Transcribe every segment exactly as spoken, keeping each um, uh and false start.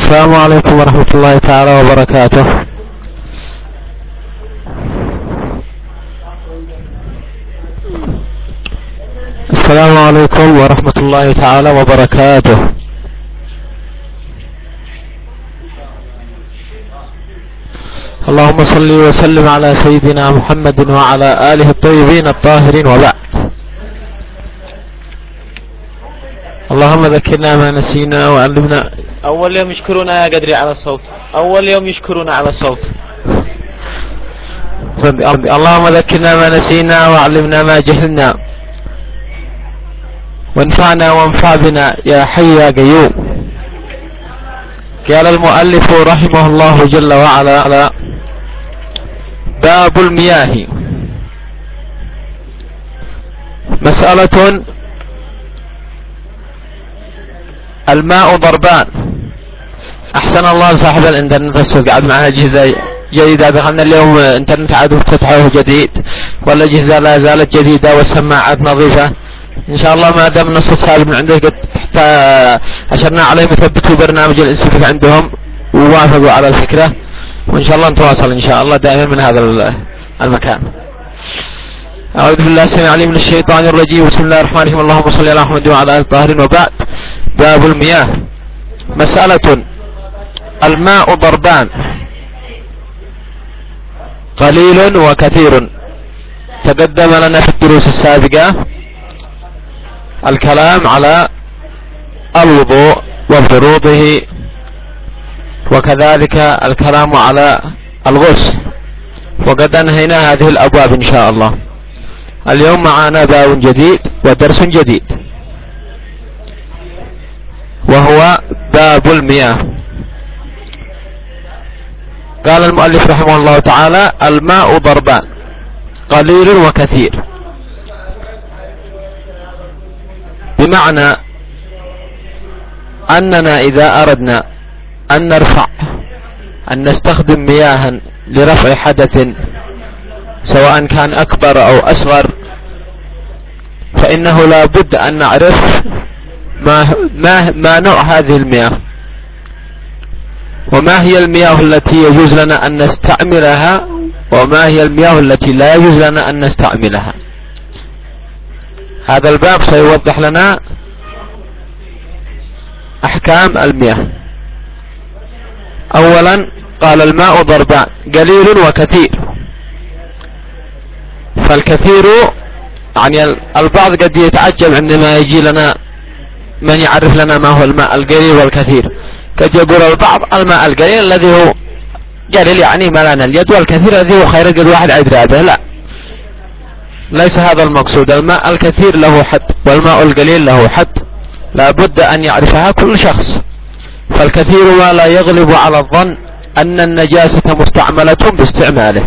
السلام عليكم ورحمة الله تعالى وبركاته. السلام عليكم ورحمة الله تعالى وبركاته. اللهم صل وسلم على سيدنا محمد وعلى آله الطيبين الطاهرين، وبعد. اللهم ذكرنا ما نسينا وعلمنا. أول يوم يشكرنا يا قدري على الصوت، أول يوم يشكرنا على الصوت. اللهم ذكرنا ما نسينا وعلمنا ما جهلنا وانفعنا وانفع بنا يا حي يا قيوم. قال المؤلف رحمه الله جل وعلا على باب المياه. مسألة: الماء ضربان. احسن الله صاحب الانترنت الصوت، قاعد معها اجهزة جيدة. دخلنا اليوم انترنت عاد فتحه جديد، والاجهزة لا زالت جديدة والسماعات نظيفة ان شاء الله. ما دام الصوت سالب من عندك قد اشرنا عليهم يثبتوا برنامج الانسيفيك عندهم ووافقوا على الفكرة، وان شاء الله نتواصل ان شاء الله دائما من هذا المكان. أعوذ بالله السميع العليم من الشيطان الرجيم. بسم الله الرحمن الرحيم. اللهم صل على محمد وعلى آله الطاهرين، وبعد. باب المياه. مسألة: الماء ضربان، قليل وكثير. تقدم لنا في الدروس السابقة الكلام على الوضوء وفروضه، وكذلك الكلام على الغسل، وقد انهينا هذه الابواب ان شاء الله. اليوم معنا باب جديد ودرس جديد، وهو باب المياه. قال المؤلف رحمه الله تعالى: الماء ضربان، قليل وكثير. بمعنى أننا إذا أردنا أن نرفع أن نستخدم مياها لرفع حدث سواء كان أكبر أو أصغر، فإنه لا بد أن نعرف ما, ما, ما نوع هذه المياه، وما هي المياه التي يجوز لنا أن نستعملها، وما هي المياه التي لا يجوز لنا أن نستعملها. هذا الباب سيوضح لنا أحكام المياه. أولا قال: الماء ضربان، قليل وكثير. فالكثير يعني البعض قد يتعجب عندما يجي لنا من يعرف لنا ما هو الماء القليل والكثير. قد يقول البعض: الماء القليل الذي هو قليل يعني ملان اليد، والكثير الذي هو خير قد واحد عيد رابه. لا، ليس هذا المقصود. الماء الكثير له حد، والماء القليل له حد، لا بد أن يعرفها كل شخص. فالكثير ما لا يغلب على الظن أن النجاسة مستعملة باستعماله.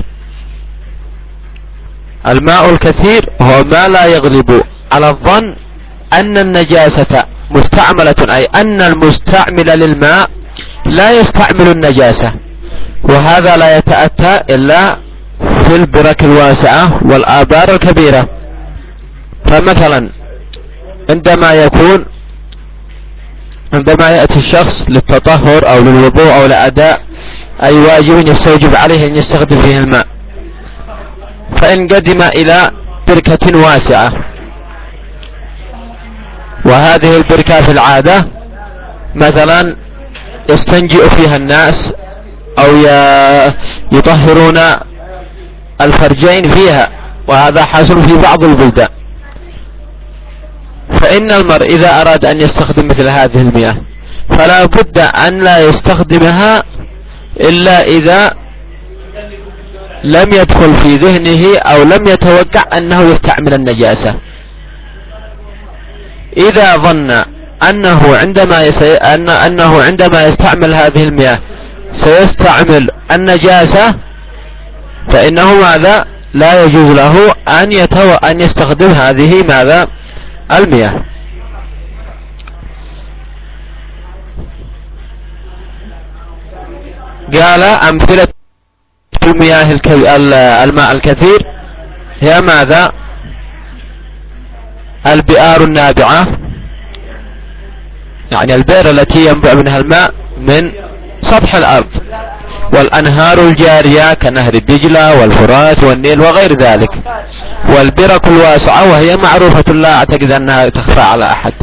الماء الكثير هو ما لا يغلب على الظن أن النجاسة مستعملة، أي أن المستعمل للماء لا يستعمل النجاسة، وهذا لا يتأتى إلا في البرك الواسعة والآبار الكبيرة. فمثلا عندما يكون عندما يأتي الشخص للتطهر أو للوضوء أو لأداء أي واجب يستوجب عليه أن يستخدم فيه الماء، فإن قدم إلى بركة واسعة، وهذه البركة في العادة مثلا يستنجئ فيها الناس أو يطهرون الفرجين فيها، وهذا حاصل في بعض البلدان. فإن المرء إذا أراد أن يستخدم مثل هذه المياه فلا بد أن لا يستخدمها إلا إذا لم يدخل في ذهنه أو لم يتوقع أنه يستعمل النجاسة. إذا ظن أنه عندما يسي... أن... أنه عندما يستعمل هذه المياه سيستعمل النجاسة، فإنه ماذا؟ لا يجوز له أن يتو... أن يستخدم هذه ماذا؟ المياه. قال: أمثلة المياه الك... الماء الكثير هي ماذا؟ البئار النابعة، يعني البئر التي ينبع منها الماء من سطح الأرض. والأنهار الجارية كنهر الدجلة والفرات والنيل وغير ذلك، والبرك الواسعة وهي معروفة لا أعتقد أنها تخفى على أحد.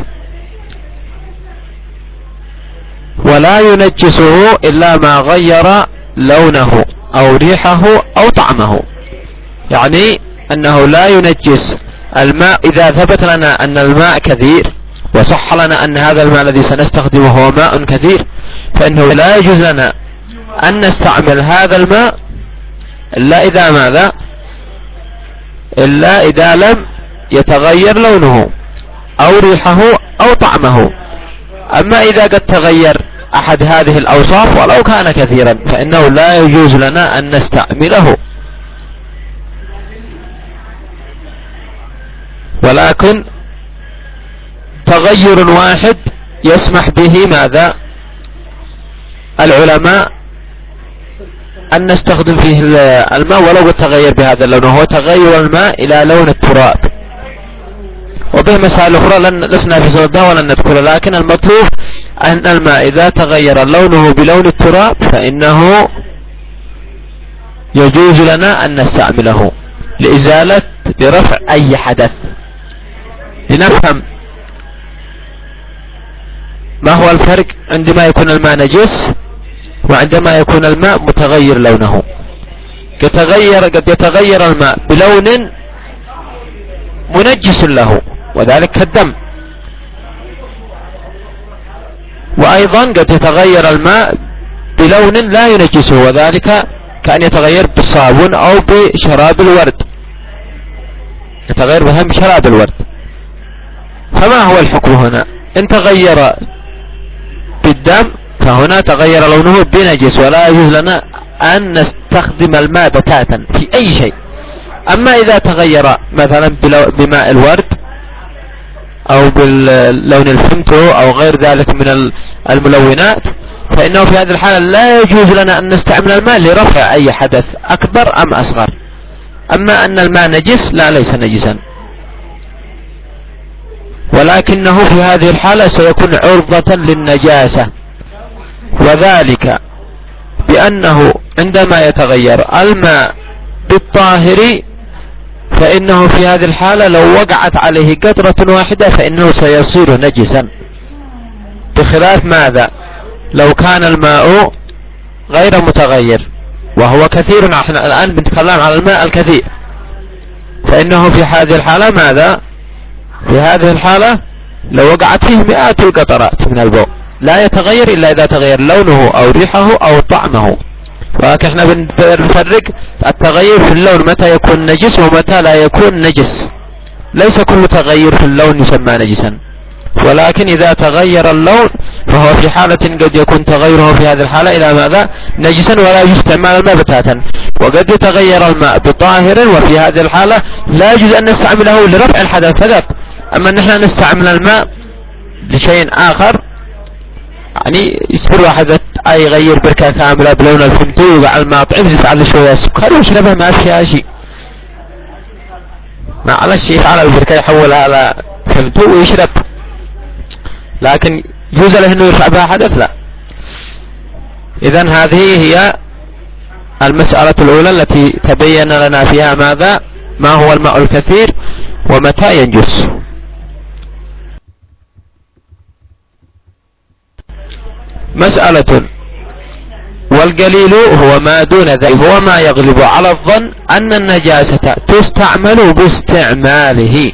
ولا ينجسه إلا ما غير لونه أو ريحه أو طعمه، يعني أنه لا ينجس الماء إذا ثبت لنا أن الماء كثير وصح لنا أن هذا الماء الذي سنستخدمه هو ماء كثير، فإنه لا يجوز لنا أن نستعمل هذا الماء إلا إذا ماذا؟ إلا إذا لم يتغير لونه أو ريحه أو طعمه. أما إذا قد تغير أحد هذه الأوصاف ولو كان كثيرا فإنه لا يجوز لنا أن نستعمله. ولكن تغير واحد يسمح به ماذا العلماء أن نستخدم فيه الماء ولو قد تغير بهذا اللون، وهو تغير الماء إلى لون التراب. وبه مسائل أخرى لن لسنا في صددها ولن نذكرها، لكن المطلوب أن الماء إذا تغير لونه بلون التراب فإنه يجوز لنا أن نستعمله لإزالة لرفع أي حدث. لنفهم ما هو الفرق عندما يكون الماء نجس وعندما يكون الماء متغير لونه. يتغير قد يتغير الماء بلون منجس له وذلك كالدم، وأيضا قد يتغير الماء بلون لا ينجسه وذلك كأن يتغير بالصابون أو بشراب الورد، يتغير بهم بشراب الورد. فما هو الحكم هنا؟ إن تغير بالدم فهنا تغير لونه بنجس ولا يجوز لنا أن نستخدم الماء بتاتا في أي شيء. أما إذا تغير مثلا بماء الورد أو باللون الفمتو أو غير ذلك من الملونات فإنه في هذه الحالة لا يجوز لنا أن نستعمل الماء لرفع أي حدث أكبر أم أصغر. أما أن الماء نجس لا، ليس نجسا، ولكنه في هذه الحالة سيكون عرضة للنجاسة، وذلك بأنه عندما يتغير الماء بالطاهر فإنه في هذه الحالة لو وقعت عليه قطرة واحدة فإنه سيصير نجسا، بخلاف ماذا؟ لو كان الماء غير متغير وهو كثير، احنا الآن بنتكلم على الماء الكثير، فإنه في هذه الحالة ماذا؟ في هذه الحالة لو وقعت فيه مئات القطرات من البول لا يتغير إلا إذا تغير لونه أو ريحه أو طعمه. ولكن احنا بنفرق التغير في اللون متى يكون نجس ومتى لا يكون نجس. ليس كل تغير في اللون يسمى نجسا، ولكن إذا تغير اللون فهو في حالة قد يكون تغيره في هذه الحالة إلى ماذا؟ نجسا ولا يستعمل الماء بتاتا. وقد يتغير الماء بطاهر وفي هذه الحالة لا يجوز أن نستعمله لرفع الحدث فقط. أما نحن نستعمل الماء لشيء آخر، يعني يصير واحد أي يغير بركة كاملة بلون الفمتو ويوقع الماء طعم يفعل شوية سكر ويشربها ما فيها شيء، ما على الشيء على البركة يحولها على فمتو ويشرب، لكن يجوز له انه يرفع بها حدث؟ لا. اذن هذه هي المسألة الاولى التي تبين لنا فيها ماذا؟ ما هو الماء الكثير ومتى ينجس. مسألة والقليل هو ما دون ذلك، هو ما يغلب على الظن أن النجاسة تستعمل باستعماله،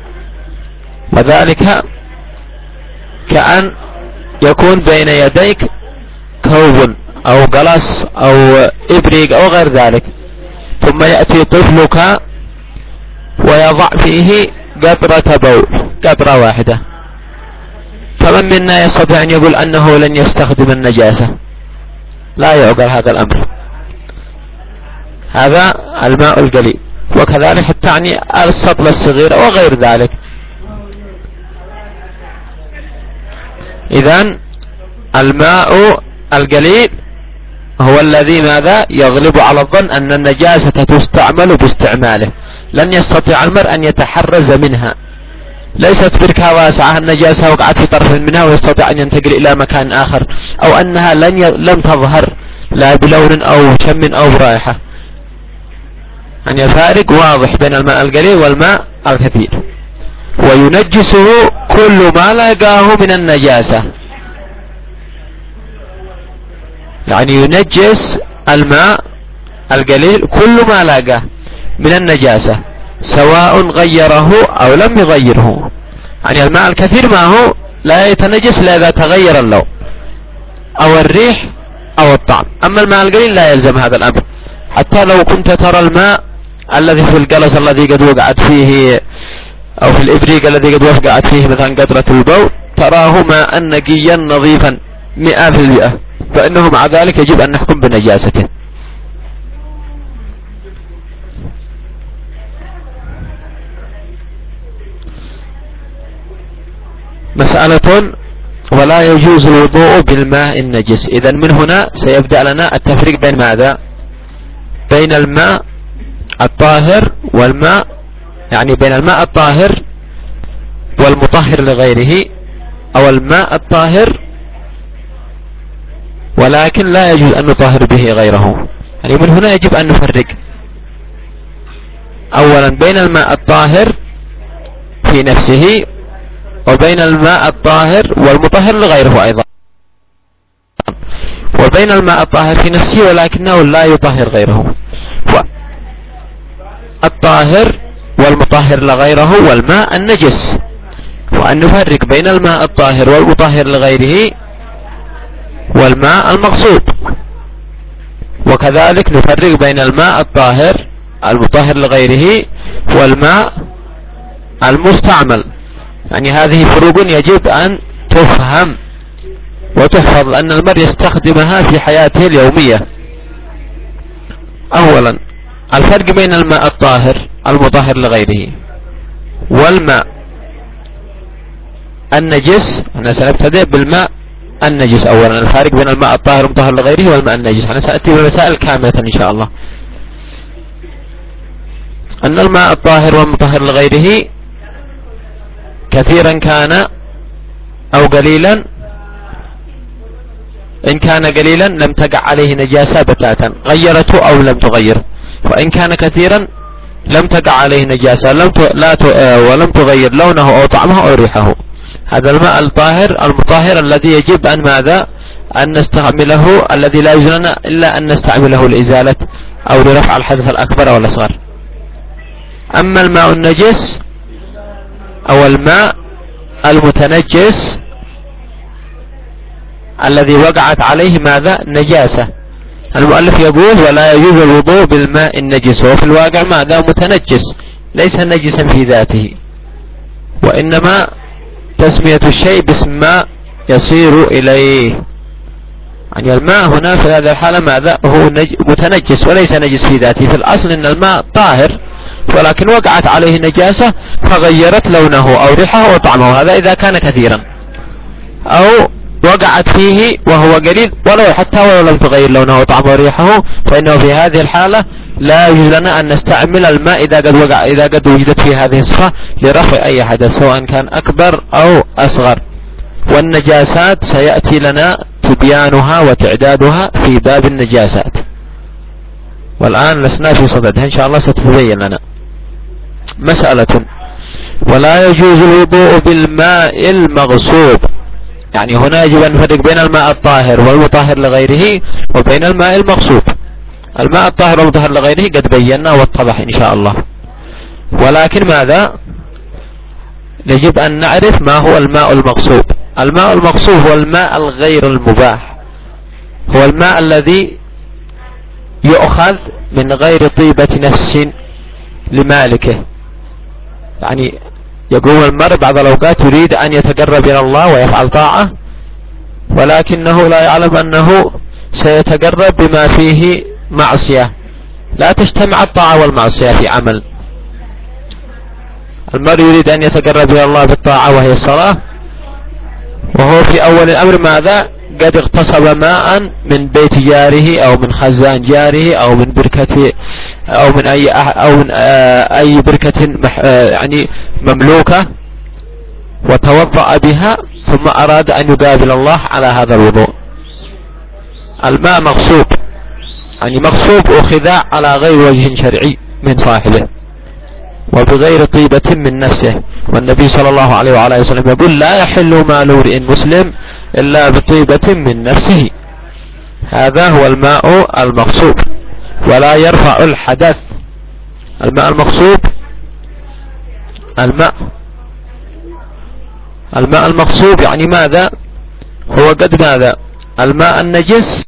وذلك كأن يكون بين يديك كوب أو قلص أو إبريق أو غير ذلك، ثم يأتي طفلك ويضع فيه قطرة بول، قطرة واحدة، فمن منا يستطيع أن يقول أنه لن يستخدم النجاسة؟ لا يعقل هذا الأمر. هذا الماء القليل. وكذلك تعني السطل الصغير وغير ذلك. إذن الماء القليل هو الذي ماذا؟ يغلب على الظن أن النجاسة تستعمل باستعماله، لن يستطيع المرء أن يتحرز منها، ليست بركة واسعة، النجاسة وقعت في طرف منها ويستطيع أن ينتقل إلى مكان آخر، أو أنها لن ي... لم تظهر لا بلون أو شم أو برائحة. يعني الفارق واضح بين الماء القليل والماء الكثير. وينجسه كل ما لقاه من النجاسة، يعني ينجس الماء القليل كل ما لقاه من النجاسة سواء غيره أو لم يغيره. يعني الماء الكثير ما هو لا يتنجس إلا إذا تغير اللون أو الريح أو الطعم، أما الماء القليل لا يلزم هذا الأمر. حتى لو كنت ترى الماء الذي في القلص الذي قد وقعت فيه أو في الإبريق الذي قد وقعت فيه مثلا قطرة البول، تراه ماء نقيا نظيفا مئة في المئة، فإنه مع ذلك يجب أن نحكم بنجاسته. مسألة: ولا يجوز الوضوء بالماء النجس. إذن من هنا سيبدأ لنا التفريق بين ماذا؟ بين الماء الطاهر والماء، يعني بين الماء الطاهر والمطهر لغيره، أو الماء الطاهر ولكن لا يجوز أن نطهر به غيره. يعني من هنا يجب أن نفرق أولا بين الماء الطاهر في نفسه وبين الماء الطاهر والمطهر لغيره أيضا، وبين الماء الطاهر في نفسه ولكنه لا يطهر غيره، الطاهر والمطهر لغيره والماء النجس، وأن نفرق بين الماء الطاهر والمطهر لغيره والماء المغصوب، وكذلك نفرق بين الماء الطاهر المطهر لغيره والماء المستعمل. يعني هذه فروق يجب أن تفهم وتحفظ، لأن المرء يستخدمها في حياته اليومية. أولا الفرق بين الماء الطاهر المطهر لغيره والماء النجس. أنا سنبتدئ بالماء النجس أولا، الفارق بين الماء الطاهر المطهر لغيره والماء النجس. أنا سأتي بمسائل كاملة إن شاء الله. أن الماء الطاهر والمطهر لغيره كثيرا كان أو قليلا، إن كان قليلا لم تقع عليه نجاسة بتاتا غيرته أو لم تغير، وإن كان كثيرا لم تقع عليه نجاسة لم ت... لا ت... ولم تغير لونه أو طعمه أو ريحه. هذا الماء الطاهر المطهر الذي يجب أن ماذا؟ أن نستعمله، الذي لا يجوز لنا إلا أن نستعمله لإزالة أو لرفع الحدث الأكبر أو الأصغر. أما الماء النجس أو الماء المتنجس الذي وقعت عليه ماذا؟ نجاسة. المؤلف يقول: ولا يجوز الوضوء بالماء النجس، وفي الواقع ماذا؟ متنجس، ليس نجسا في ذاته، وإنما تسمية الشيء باسم ما يصير إليه. يعني الماء هنا في هذه الحالة ماذا؟ هو متنجس وليس نجس في ذاته. في الأصل إن الماء طاهر، ولكن وقعت عليه نجاسة فغيرت لونه أو ريحه أو طعمه، هذا إذا كان كثيرا، أو وقعت فيه وهو قليل ولو حتى ولو لم تغير لونه وطعمه وريحه، فإنه في هذه الحالة لا يجوز لنا أن نستعمل الماء إذا قد وقع إذا قد وجدت في هذه الصفة لرفع أي حدث سواء كان أكبر أو أصغر. والنجاسات سيأتي لنا تبيانها وتعدادها في باب النجاسات، والآن لسنا في صددها إن شاء الله ستتبين لنا. مسألة: ولا يجوز الوضوء بالماء المغصوب. يعني هنا يجب أن نفرق بين الماء الطاهر والمطهر لغيره وبين الماء المغصوب. الماء الطاهر والمطهر لغيره قد بينا واتضح إن شاء الله، ولكن ماذا؟ يجب أن نعرف ما هو الماء المغصوب. الماء المغصوب هو الماء الغير المباح، هو الماء الذي يؤخذ من غير طيبة نفس لمالكه. يعني يقوم المرء بعض الأوقات يريد أن يتقرب إلى الله ويفعل طاعة، ولكنه لا يعلم أنه سيتقرب بما فيه معصية، لا تجتمع الطاعة والمعصية في عمل. المرء يريد أن يتقرب إلى الله بالطاعة وهي الصلاة، وهو في أول الأمر ماذا؟ قد اغتصب ماء من بيت جاره أو من خزان جاره أو من بركة أو من أي أو من أي بركة يعني مملوكة وتوضأ بها ثم أراد أن يقابل الله على هذا الوضوء. الماء مغصوب، يعني مغصوب أخذ على غير وجه شرعي من صاحبه وبغير طيبة من نفسه. والنبي صلى الله عليه وعلى وسلم يقول لا يحل مال امرئ مسلم إلا بطيبة من نفسه. هذا هو الماء المغصوب ولا يرفع الحدث. الماء المغصوب الماء الماء المغصوب يعني ماذا؟ هو قد ماذا؟ الماء النجس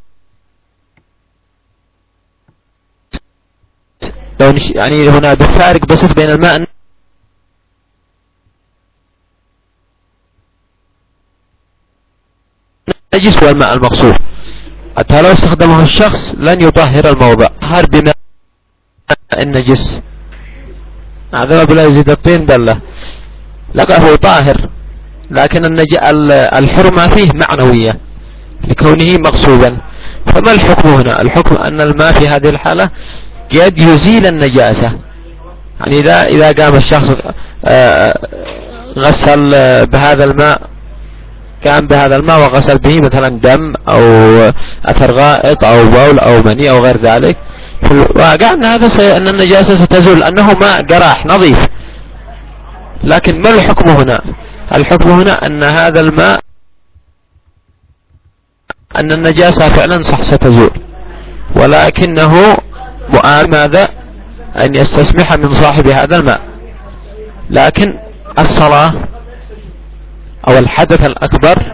يعني هنا بالفارق بس بين الماء النجس والماء المغصوب. حتى لو استخدمه الشخص لن يطهر الموضع، طهر بماء النجس هذا بلا يزيد الطين بله، لقى هو طاهر، لكن النج... الحرمة فيه معنوية لكونه مغصوبا. فما الحكم هنا؟ الحكم أن الماء في هذه الحالة قد يزيل النجاسة. يعني إذا إذا قام الشخص غسل بهذا الماء، قام بهذا الماء وغسل به مثلا دم أو أثر غائط أو بول أو مني أو غير ذلك، في الواقع أن هذا سي... أن النجاسة ستزول، أنه ماء قراح نظيف. لكن ما الحكم هنا؟ الحكم هنا أن هذا الماء أن النجاسة فعلا صح ستزول، ولكنه ماذا؟ أن يستسمح من صاحب هذا الماء. لكن الصلاة أو الحدث الأكبر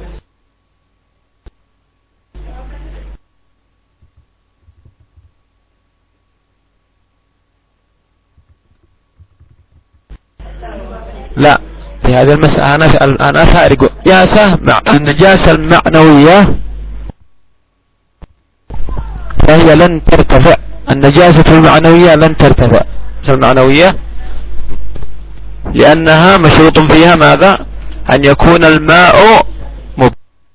لا، في هذه المسألة أنا أنا فارق نجاسة مع النجاسة المعنوية فهي لن ترتفع. النجاسة المعنوية لن ترتفع المعنوية لأنها مشروط فيها ماذا؟ أن يكون الماء مب...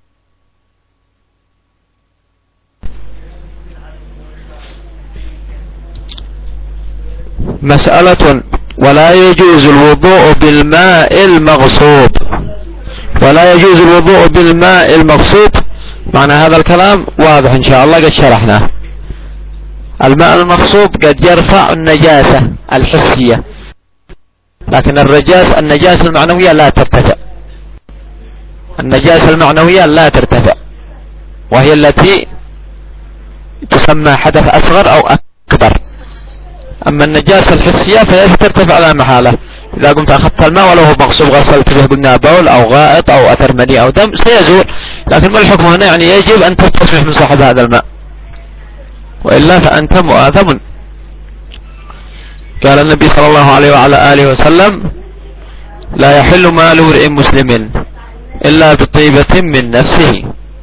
مسألة ولا يجوز الوضوء بالماء المغصوب. ولا يجوز الوضوء بالماء المغصوب، معنى هذا الكلام واضح إن شاء الله، قد شرحناه. الماء المغصوب قد يرفع النجاسة الحسية، لكن الرجاس النجاسة المعنوية لا ترتفع. النجاسة المعنوية لا ترتفع، وهي التي تسمى حدث أصغر أو أكبر. أما النجاسة الحسية فهي ترتفع على محالة. إذا قمت أخذت الماء ولو هو مغصوب غسلت به قلنا بول أو غائط أو أثر مني أو دم سيزول، لكن ما الحكم هنا؟ يعني يجب أن تستسمح من صاحب هذا الماء، وإلا فأنت مؤاثم. قال النبي صلى الله عليه وعلى آله وسلم لا يحل مال امرئ مسلم إلا بطيبة من نفسه.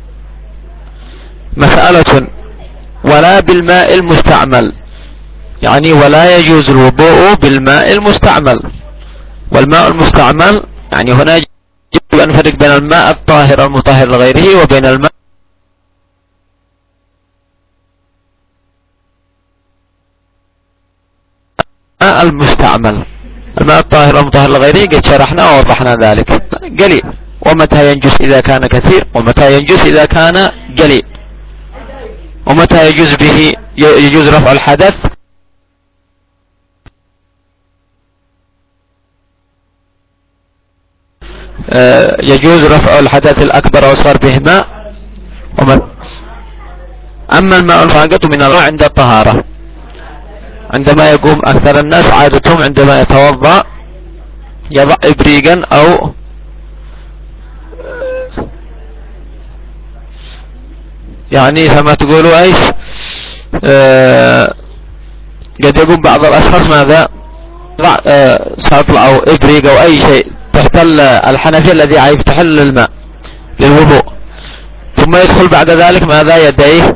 مسألة ولا بالماء المستعمل، يعني ولا يجوز الوضوء بالماء المستعمل. والماء المستعمل يعني هنا يجب أن نفرق بين الماء الطاهر المطهر لغيره وبين الماء المستعمل. الماء الطاهر المطهر لغيره قد شرحنا ووضحنا ذلك. قليل، ومتى ينجس إذا كان كثير، ومتى ينجس إذا كان قليل، ومتى يجوز به يجوز رفع الحدث يجوز رفع الحدث الأكبر أو صار به ماء. أما الماء الفاقط من الماء عند الطهارة، عندما يقوم أكثر الناس عادتهم عندما يتوضأ يضع إبريقا أو يعني كما تقولوا ايش آه قد يقوم بعض الأشخاص ماذا يضع آه سطل أو إبريق أو أي شيء تحت الحنفية الذي يفتح الماء للوضوء، ثم يدخل بعد ذلك ماذا يديه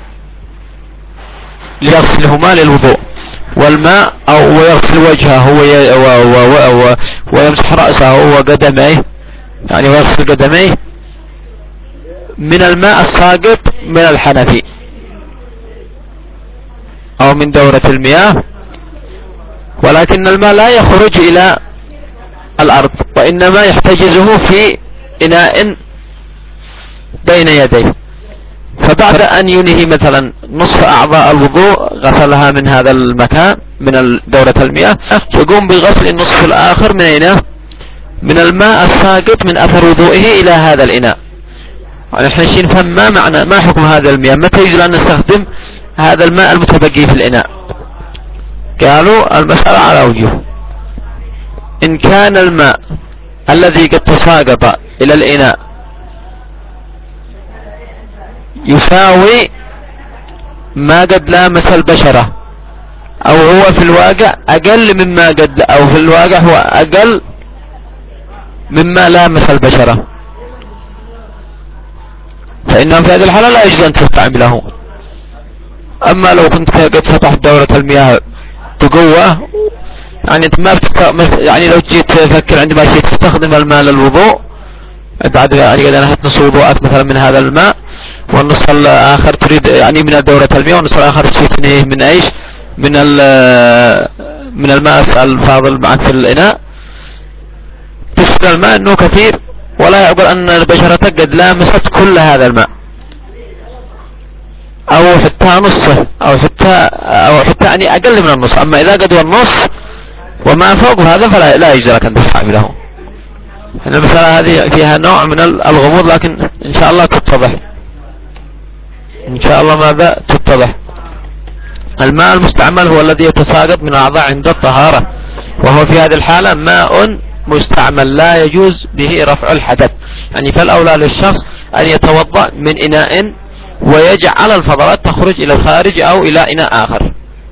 ليغسلهما للوضوء والماء، أو ويغسل وجهه ويمسح رأسه وقدميه، يعني ويغسل قدميه من الماء الساقط من الحنفي أو من دورة المياه، ولكن الماء لا يخرج إلى الأرض، وإنما يحتجزه في إناء بين يديه. فبعد أن ينهي مثلا نصف أعضاء الوضوء غسلها من هذا المكان من دورة المياه، يقوم بغسل النصف الآخر من أين؟ من الماء الساقط من أثر وضوئه إلى هذا الإناء. يعني احنا نشين نفهم ما معنى ما حكم هذا المياه، متى يجوز أن نستخدم هذا الماء المتبقي في الإناء؟ قالوا المسألة على وجوه. إن كان الماء الذي قد تساقط إلى الإناء يساوي ما قد لامس البشرة، أو هو في الواقع أقل مما قد، أو في الواقع هو أقل مما لامس البشرة، فإنه في هذه الحالة لا يجوز أن تستعمله. أما لو كنت قد فتحت دورة المياه بقوة، يعني انت ما بتست... يعني لو جيت تفكر عندما شيء تستخدم الماء للوضوء بعد يعني قد نهت نص وضوءك مثلا من هذا الماء، والنص الآخر تريد يعني من دورة المياه، والنص الآخر تشتنيه من ايش؟ من من الماء الفاضل معك في الإناء، تشتري الماء انه كثير ولا يعقل ان بشرتك قد لامست كل هذا الماء، او حتى نصه، او حتى او حتى يعني اقل من النص. اما اذا قد النص وما فوق هذا فلا لا يجوز لك ان تستعمله. المسألة هذه فيها نوع من الغموض، لكن ان شاء الله تتضح ان شاء الله. ماذا تتضح؟ الماء المستعمل هو الذي يتساقط من الاعضاء عند الطهارة، وهو في هذه الحالة ماء مستعمل لا يجوز به رفع الحدث. يعني فالاولى للشخص ان يتوضأ من اناء ويجعل الفضلات تخرج الى الخارج او الى اناء اخر،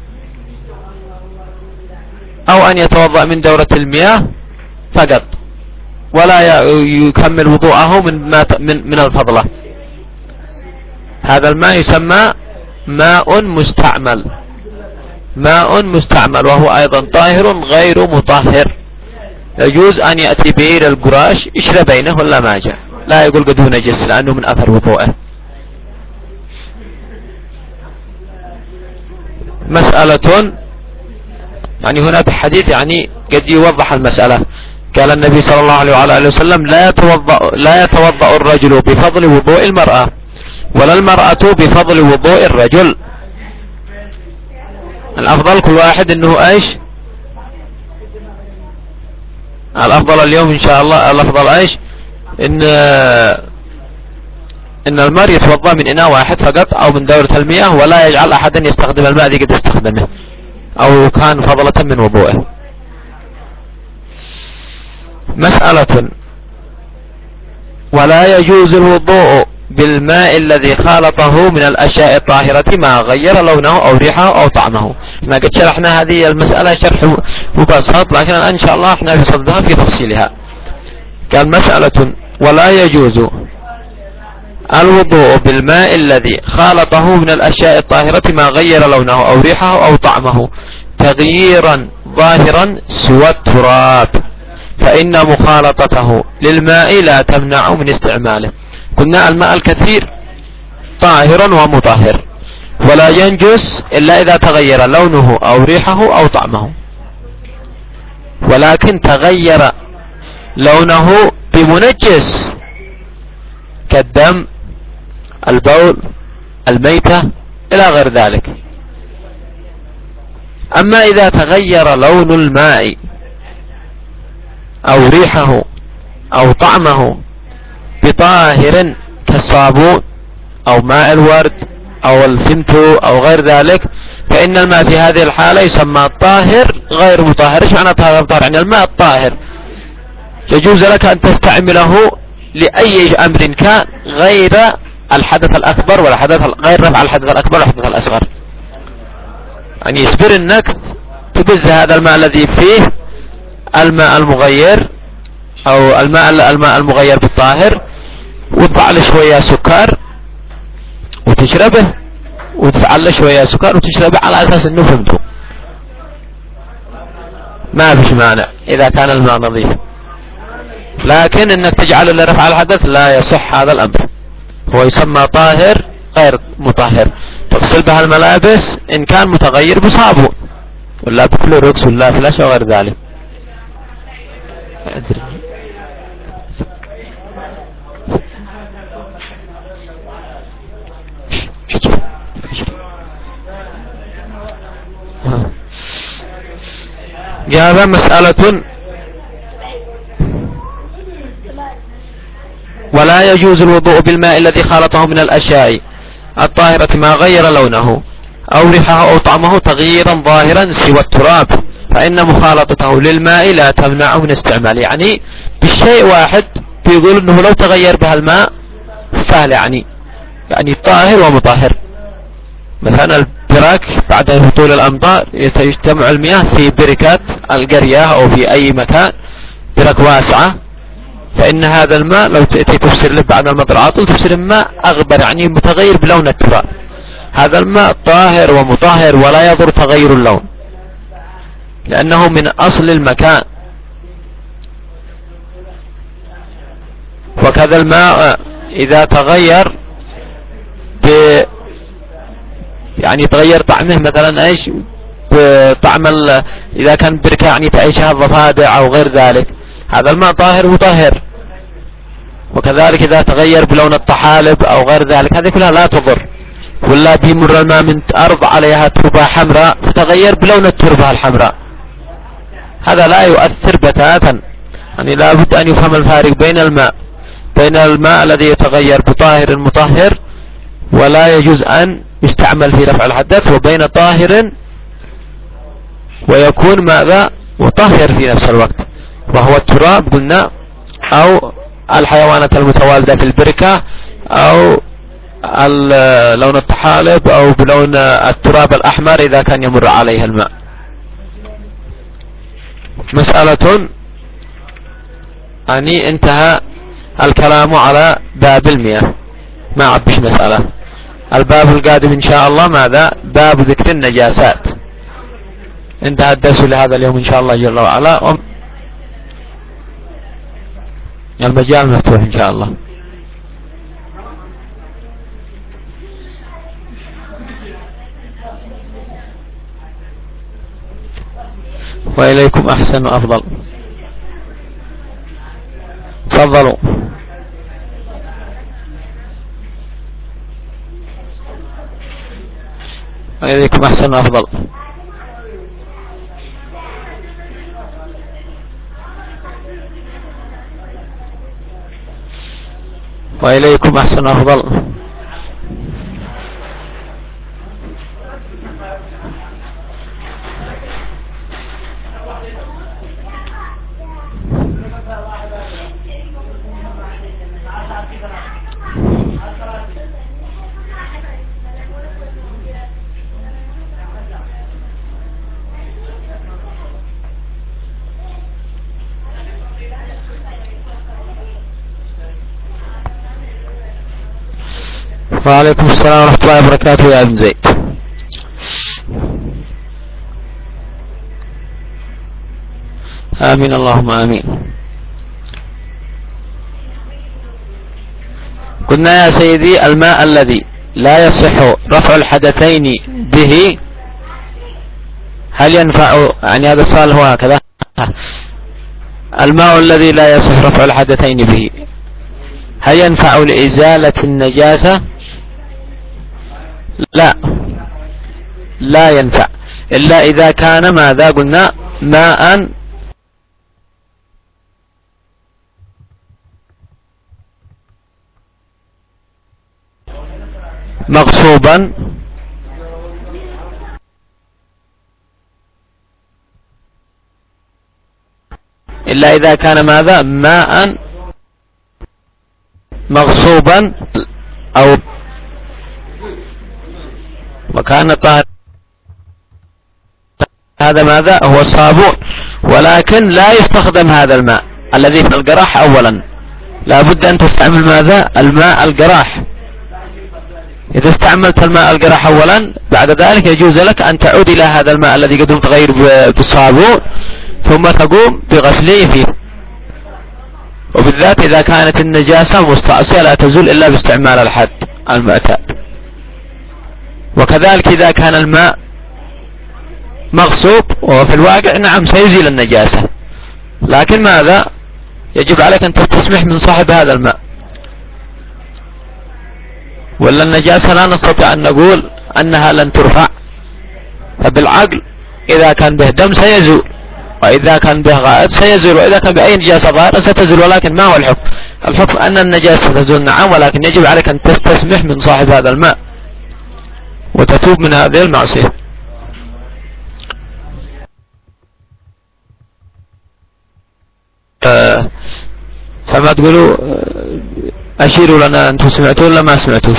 او ان يتوضأ من دورة المياه فقط ولا يكمل وضوءه من من من الفضلة. هذا الماء يسمى ماء مستعمل، ماء مستعمل وهو ايضا طاهر غير مطهر، يجوز ان يأتي به الى القراش يشرب بينه ولا ما جاء، لا يقول قد هو نجس لانه من اثر وضوءه. مسألة يعني هنا بحديث يعني قد يوضح المسألة. قال النبي صلى الله عليه وعلى اله وسلم لا يتوضأ لا يتوضأ الرجل بفضل وضوء المرأة، ولا المرأة بفضل وضوء الرجل. الافضل كل واحد انه ايش؟ الافضل اليوم ان شاء الله الافضل ايش؟ ان ان المرء يتوضأ من اناء واحد فقط او من دورة المياه، ولا يجعل احدا يستخدم الماء الذي قد يستخدمه او كان فضلة من وضوءه. مسألة: ولا يجوز الوضوء بالماء الذي خالطه من الاشياء الطاهرة ما غير لونه او ريحه او طعمه. ما قد شرحنا هذه المسألة شرح مبسط، لكن الان ان شاء الله احنا في صددها في تفصيلها. قال مسألة: ولا يجوز الوضوء بالماء الذي خالطه من الاشياء الطاهرة ما غير لونه او ريحه او طعمه تغييرا ظاهرا سوى التراب، فإن مخالطته للماء لا تمنع من استعماله. قلنا الماء الكثير طاهر ومطهر، ولا ينجس إلا إذا تغير لونه أو ريحه أو طعمه، ولكن تغير لونه بمنجس كالدم، البول، الميتة إلى غير ذلك. أما إذا تغير لون الماء أو ريحه أو طعمه بطاهر كالصابون أو ماء الورد أو الفنتو أو غير ذلك، فإن الماء في هذه الحالة يسمى طاهر غير مطهر. إيش معنى طاهر مطهر؟ يعني الماء الطاهر يجوز لك أن تستعمله لأي أمر كان غير الحدث الأكبر ولا حدث غير رفع الحدث الأكبر والحدث الأصغر. يعني يصبر انك تبز هذا الماء الذي فيه الماء المغير او الماء الماء المغير بالطاهر، وتضع له شويه سكر وتشربه، وتفعل له شويه سكر وتشربه على اساس انه فهمته، ما فيش مانع اذا كان الماء نظيف. لكن انك تجعله لرفع الحدث لا يصح هذا الامر، هو يسمى طاهر غير مطهر. تغسل بها الملابس ان كان متغير بصابون ولا بكلوركس ولا فلاش وغير ذلك. أدري. هذا مسألة. ولا يجوز الوضوء بالماء الذي خالطه من الأشياء الطاهرة ما غير لونه أو ريحه أو طعمه تغييرا ظاهرا سوى التراب، فإن مخالطته للماء لا تمنعه من استعماله. يعني بالشيء واحد بيقول أنه لو تغير بها الماء سهل، يعني يعني طاهر ومطهر. مثلا البراك بعد هطول الأمطار يجتمع المياه في بركات القرية أو في أي مكان، برك واسعة، فإن هذا الماء لو تأتي تفسر له بعد المطر عاطل تفسر الماء أغبر، يعني متغير بلون التراب. هذا الماء طاهر ومطهر ولا يضر تغير اللون لأنه من أصل المكان. وكذا الماء إذا تغير ب يعني تغير طعمه، مثلا ايش بطعم ال... إذا كان بركة يعني تعيشها الضفادع أو غير ذلك، هذا الماء طاهر مطهر. وكذلك إذا تغير بلون الطحالب أو غير ذلك هذه كلها لا تضر. ولا بيمر الماء من أرض عليها تربة حمراء فتغير بلون التربة الحمراء، هذا لا يؤثر بتاتا. يعني لا بد أن يفهم الفارق بين الماء بين الماء الذي يتغير بطاهر مطهر ولا يجوز أن يستعمل في رفع الحدث، وبين طاهر ويكون ماذا مطهر في نفس الوقت، وهو التراب قلنا، أو الحيوانات المتوالدة في البركة، أو لون الطحالب، أو بلون التراب الأحمر إذا كان يمر عليه الماء. مسألة يعني انتهى الكلام على باب المياه، ما عبش مسألة. الباب القادم إن شاء الله ماذا؟ باب ذكر النجاسات. انتهى الدرس لهذا اليوم إن شاء الله جل وعلا، المجال مفتوح إن شاء الله. وإليكم أحسن وأفضل. تفضلوا. وإليكم أحسن وأفضل. وإليكم أحسن وأفضل. وعليكم السلام ورحمة الله وبركاته يا ابن زيد. آمين اللهم آمين. قلنا يا سيدي الماء الذي لا يصح رفع الحدثين به هل ينفع؟ يعني هذا السؤال هو هكذا، الماء الذي لا يصح رفع الحدثين به هل ينفع لإزالة النجاسة؟ لا، لا ينفع إلا إذا كان ماذا قلنا ماء مغصوبا إلا إذا كان ماذا ماء مغصوبا أو وكان طاهر، هذا ماذا هو الصابون. ولكن لا يستخدم هذا الماء الذي في القراح أولا، لا بد أن تستعمل ماذا الماء القراح. إذا استعملت الماء القراح أولا بعد ذلك يجوز لك أن تعود إلى هذا الماء الذي قدم تغير بالصابون ثم تقوم بغسله فيه، وبالذات إذا كانت النجاسة مستعصية لا تزول إلا باستعمال الحد المعتاد. وكذلك إذا كان الماء مغصوب وفي الواقع نعم سيزيل النجاسة، لكن ماذا؟ يجب عليك أن تستسمح من صاحب هذا الماء. ولا النجاسة لا نستطيع أن نقول أنها لن ترفع، فبالعقل إذا كان به دم سيزول، وإذا كان به غائط سيزول، وإذا كان بأي نجاسة ظاهرة ستزول. ولكن ما هو الحكم؟ الحكم أن النجاسة تزول نعم، ولكن يجب عليك أن تستسمح من صاحب هذا الماء وتتوب من هذه المعصية. فما تقولوا أشيروا لنا أنتم سمعتوا ولا ما سمعتوش؟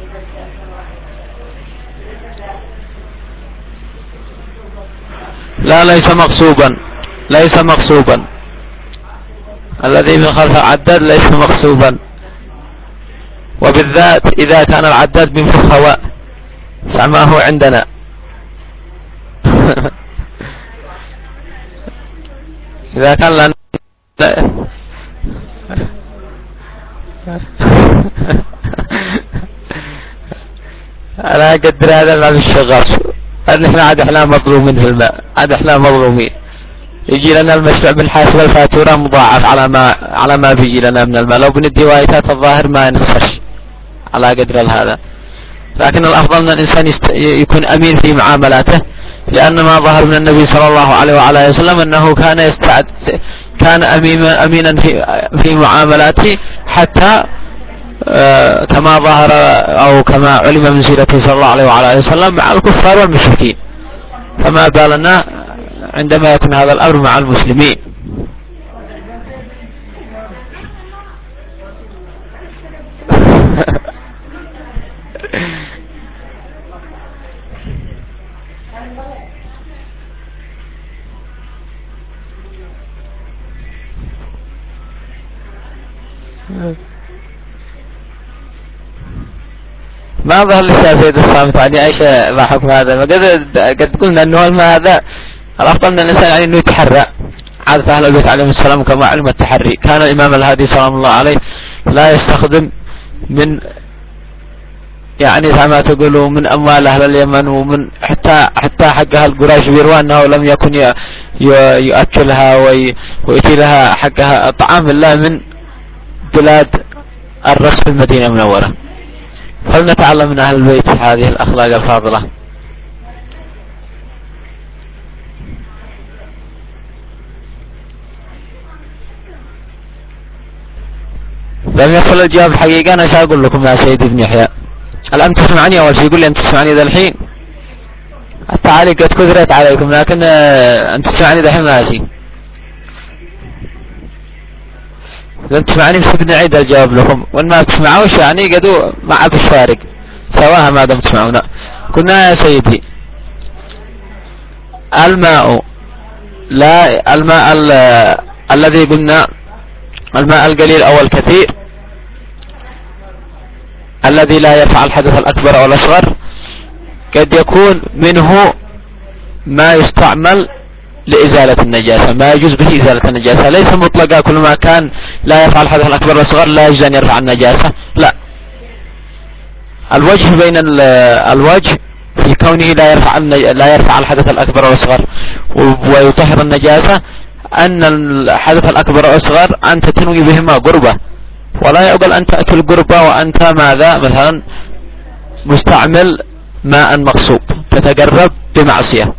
لا ليس مغصوبا، ليس مغصوبا، الذي من خلف العداد ليس مغصوبا، وبالذات إذا كان العداد بينفخ هواء ما هو عندنا. إذا كان لنا أنا أقدر هذا ما في الشغاص، نحن عاد احنا مظلومين في الماء، عاد احنا مظلومين. يجي لنا المشروع بنحاسب الفاتورة مضاعف على ما على ما بيجي لنا من الماء، لو بندي وايتات الظاهر ما نخسرش على قدر هذا. لكن الأفضل أن الإنسان يست... يكون أمين في معاملاته، لأن ما ظهر من النبي صلى الله عليه وعلى وسلم أنه كان يستعد كان أمينا, أمينا في في معاملاته، حتى آه كما ظهر أو كما علم من سيرته صلى الله عليه وعلى وسلم مع الكفار والمشركين، فما بالنا عندما يكون هذا الأمر مع المسلمين. ما ظهر لسه سيد الصامت يعني ايش ما حكم هذا؟ قد قد قلنا انه الماء هذا الافضل من الانسان يعني انه يتحرى. عادة اهل البيت عليهم السلام كما علم التحري. كان الامام الهادي سلام الله عليه لا يستخدم من يعني كما تقولوا من اموال اهل اليمن، ومن حتى حتى حق اهل قريش بيروى انه لم يكن يؤكلها ويؤتي لها حقها طعام الا من بلاد الرسل في المدينة المنورة. فلنتعلم من أهل البيت هذه الأخلاق الفاضلة. لم يصل الجواب الحقيقة. أنا شو أقول لكم يا سيد ابن يحيى؟ الآن تسمعني أول شيء، يقول لي أنت تسمعني ذا الحين، التعاليق قد كثرت عليكم، لكن أنت تسمعني ذا الحين ماشي. إذا تسمعني مسبني عيد الجواب لكم، وإن ما تسمعوش يعني قدوا معك الفارق سواها ما دام تسمعونا. قلنا يا سيدي الماء لا الماء الذي قلنا الماء القليل أو الكثير الذي لا يرفع الحدث الأكبر أو الأصغر قد يكون منه ما يستعمل لإزالة النجاسة، ما يجوز به إزالة النجاسة، ليس مطلقا كل ما كان لا يرفع الحدث الأكبر والأصغر لا يجوز أن يرفع النجاسة، لا. الوجه بين الوجه في كونه لا يرفع لا يرفع الحدث الأكبر والأصغر ويطهر النجاسة أن الحدث الأكبر والأصغر أنت تنوي بهما قربة، ولا يعقل أن تأتي القربة وأنت ماذا مثلا مستعمل ماء مغصوب تتقرب بمعصية.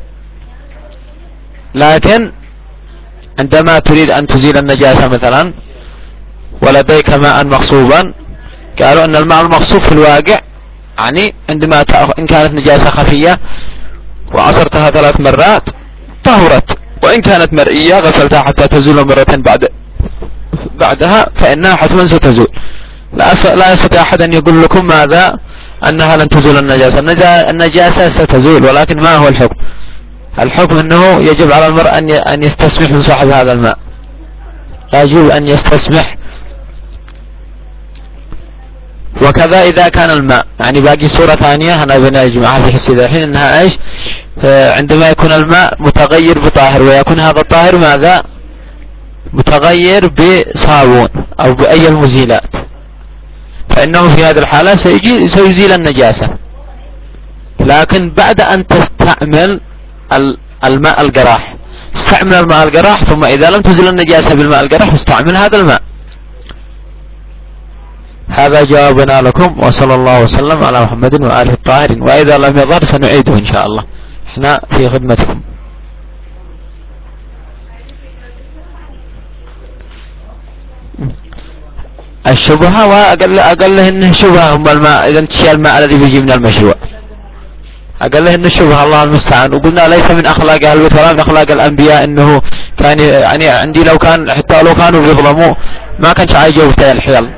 لكن عندما تريد أن تزيل النجاسة مثلا ولديك ماء مغصوبا، قالوا أن الماء المغصوب في الواقع يعني عندما إن كانت نجاسة خفية وعصرتها ثلاث مرات طهرت، وإن كانت مرئية غسلتها حتى تزول مرتين بعد بعدها فإنها حتما ستزول. لا يستطيع أحد أن يقول لكم ماذا أنها لن تزول النجاسة. النجاسة ستزول، ولكن ما هو الحكم؟ الحكم أنه يجب على المرء أن يستسمح من صاحب هذا الماء، يجب أن يستسمح. وكذا إذا كان الماء يعني باقي صورة ثانية أنا بنا يجمعها في حسي الحين أنها إيش؟ عندما يكون الماء متغير بطاهر، ويكون هذا الطاهر ماذا؟ متغير بصابون أو بأي المزيلات، فإنه في هذه الحالة سيجي سيزيل النجاسة. لكن بعد أن تستعمل الماء القراح استعمل الماء القراح، ثم إذا لم تزل النجاسة بالماء القراح استعمل هذا الماء. هذا جوابنا لكم، وصلى الله وسلم على محمد وآله الطاهرين. وإذا لم يظهر سنعيده إن شاء الله، احنا في خدمتكم. الشبهة وأقل أقله إنه شبهة هم الماء، إذا انتشى الماء الذي بيجي من المشروع أقله إنه شبهة، الله المستعان. وقلنا ليس من أخلاق أهل البيت ولا من أخلاق الأنبياء إنه كان يعني عندي لو كان حتى لو كانوا بيظلموا ما كانش عايجوا في الحيل.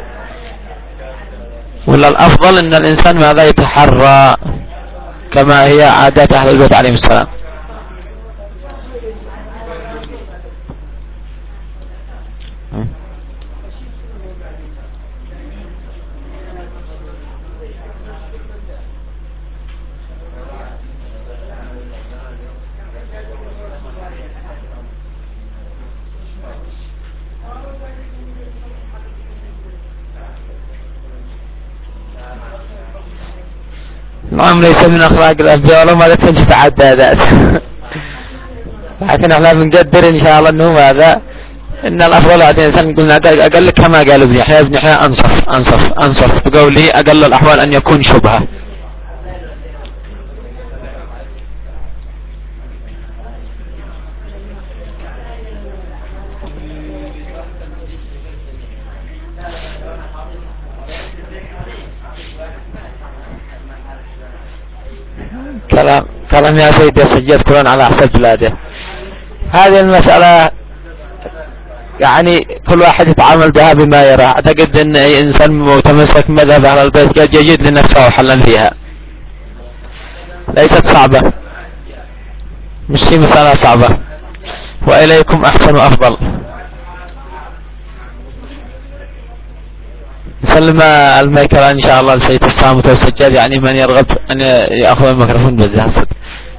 ولا الأفضل إن الإنسان ماذا يتحرى كما هي عادات أهل البيت عليهم السلام. نعم ليس من أخلاق الأنبياء ولا ما تنجي تعدادات. لكن احنا بنقدر إن شاء الله إنه ماذا إن الأفضل على الإنسان قلنا أقل كما قال ابن يحيى ابن يحيى أنصف أنصف أنصف بقوله أقل الأحوال أن يكون شبهة. كلام كلام يا سيدي السجاد كلنا على حسب بلاده. هذه المسألة يعني كل واحد يتعامل بها بما يرى. أعتقد أن أي إنسان متمسك مذهب أهل البيت قد يجد لنفسه حلا فيها، ليست صعبة، مش هي مسألة صعبة. وإليكم أحسن وأفضل. نسلم الميكرة إن شاء الله لسيد الصامت والسجاد، يعني من يرغب أن يأخذ الميكروفون بزي